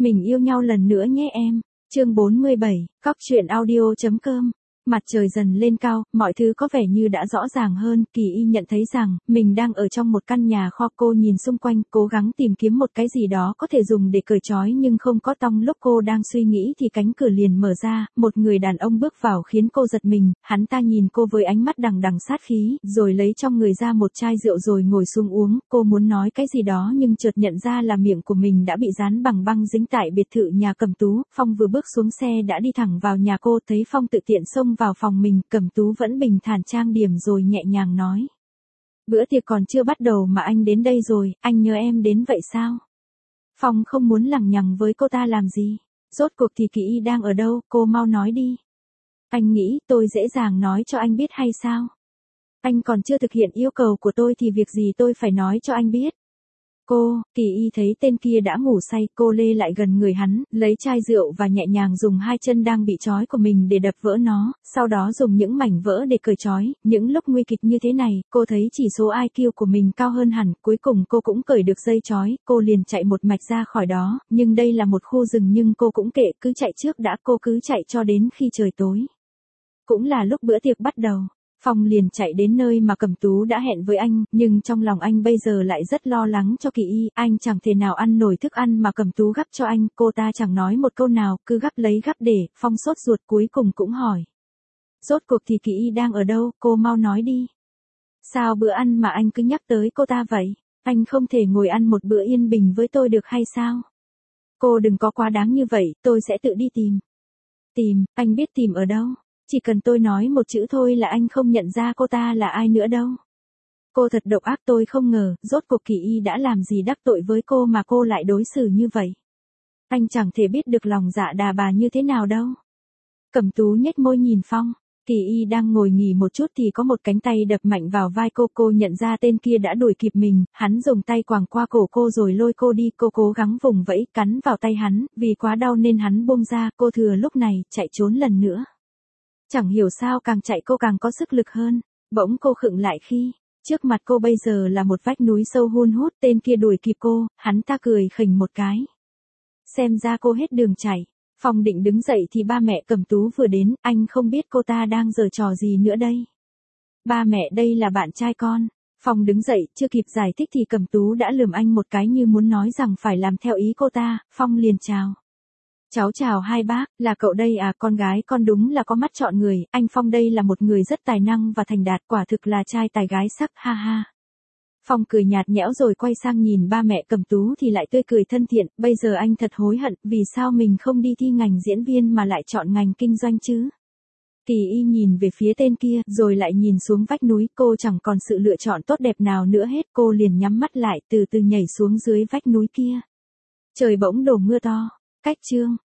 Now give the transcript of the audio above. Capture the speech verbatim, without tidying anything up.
Mình yêu nhau lần nữa nhé em. Chương bốn mươi bảy, cóc truyện audio chấm com. Mặt trời dần lên cao, mọi thứ có vẻ như đã rõ ràng hơn, Kỳ Y nhận thấy rằng, mình đang ở trong một căn nhà kho. Cô nhìn xung quanh, cố gắng tìm kiếm một cái gì đó có thể dùng để cởi trói nhưng không có tong. Lúc cô đang suy nghĩ thì cánh cửa liền mở ra, một người đàn ông bước vào khiến cô giật mình. Hắn ta nhìn cô với ánh mắt đằng đằng sát khí, rồi lấy trong người ra một chai rượu rồi ngồi xuống uống. Cô muốn nói cái gì đó nhưng chợt nhận ra là miệng của mình đã bị dán bằng băng dính tại biệt thự nhà Cẩm Tú. Phong vừa bước xuống xe đã đi thẳng vào nhà cô, thấy Phong tự tiện xông vào phòng mình, Cẩm Tú vẫn bình thản trang điểm rồi nhẹ nhàng nói. Bữa tiệc còn chưa bắt đầu mà anh đến đây rồi, anh nhớ em đến vậy sao? Phong không muốn lằng nhằng với cô ta làm gì. Rốt cuộc thì Kỳ Y đang ở đâu, cô mau nói đi. Anh nghĩ tôi dễ dàng nói cho anh biết hay sao? Anh còn chưa thực hiện yêu cầu của tôi thì việc gì tôi phải nói cho anh biết? Cô, Kỳ Y thấy tên kia đã ngủ say, cô lê lại gần người hắn, lấy chai rượu và nhẹ nhàng dùng hai chân đang bị trói của mình để đập vỡ nó, sau đó dùng những mảnh vỡ để cởi trói. Những lúc nguy kịch như thế này, cô thấy chỉ số i kiu của mình cao hơn hẳn, cuối cùng cô cũng cởi được dây trói, cô liền chạy một mạch ra khỏi đó, nhưng đây là một khu rừng nhưng cô cũng kệ, cứ chạy trước đã, cô cứ chạy cho đến khi trời tối. Cũng là lúc bữa tiệc bắt đầu. Phong liền chạy đến nơi mà Cẩm Tú đã hẹn với anh, nhưng trong lòng anh bây giờ lại rất lo lắng cho Kỳ Y, anh chẳng thể nào ăn nổi thức ăn mà Cẩm Tú gắp cho anh, cô ta chẳng nói một câu nào, cứ gắp lấy gắp để. Phong sốt ruột cuối cùng cũng hỏi. Rốt cuộc thì Kỳ Y đang ở đâu, cô mau nói đi. Sao bữa ăn mà anh cứ nhắc tới cô ta vậy, anh không thể ngồi ăn một bữa yên bình với tôi được hay sao? Cô đừng có quá đáng như vậy, tôi sẽ tự đi tìm. Tìm, anh biết tìm ở đâu? Chỉ cần tôi nói một chữ thôi là anh không nhận ra cô ta là ai nữa đâu. Cô thật độc ác, tôi không ngờ, rốt cuộc Kỳ Y đã làm gì đắc tội với cô mà cô lại đối xử như vậy. Anh chẳng thể biết được lòng dạ đà bà như thế nào đâu. Cẩm Tú nhếch môi nhìn Phong. Kỳ Y đang ngồi nghỉ một chút thì có một cánh tay đập mạnh vào vai cô, cô nhận ra tên kia đã đuổi kịp mình, hắn dùng tay quàng qua cổ cô rồi lôi cô đi, cô cố gắng vùng vẫy, cắn vào tay hắn, vì quá đau nên hắn buông ra, cô thừa lúc này, chạy trốn lần nữa. Chẳng hiểu sao càng chạy cô càng có sức lực hơn, bỗng cô khựng lại khi, trước mặt cô bây giờ là một vách núi sâu hun hút, tên kia đuổi kịp cô, hắn ta cười khỉnh một cái. Xem ra cô hết đường chạy. Phong định đứng dậy thì ba mẹ Cẩm Tú vừa đến, anh không biết cô ta đang giở trò gì nữa đây. Ba mẹ, đây là bạn trai con. Phong đứng dậy, chưa kịp giải thích thì Cẩm Tú đã lườm anh một cái như muốn nói rằng phải làm theo ý cô ta. Phong liền chào. Cháu chào hai bác, là cậu đây à, con gái con đúng là có mắt chọn người, anh Phong đây là một người rất tài năng và thành đạt, quả thực là trai tài gái sắc, ha ha. Phong cười nhạt nhẽo rồi quay sang nhìn ba mẹ Cẩm Tú thì lại tươi cười thân thiện, bây giờ anh thật hối hận, vì sao mình không đi thi ngành diễn viên mà lại chọn ngành kinh doanh chứ? Kỳ Y nhìn về phía tên kia, rồi lại nhìn xuống vách núi, cô chẳng còn sự lựa chọn tốt đẹp nào nữa hết, cô liền nhắm mắt lại, từ từ nhảy xuống dưới vách núi kia. Trời bỗng đổ mưa to. Cách chương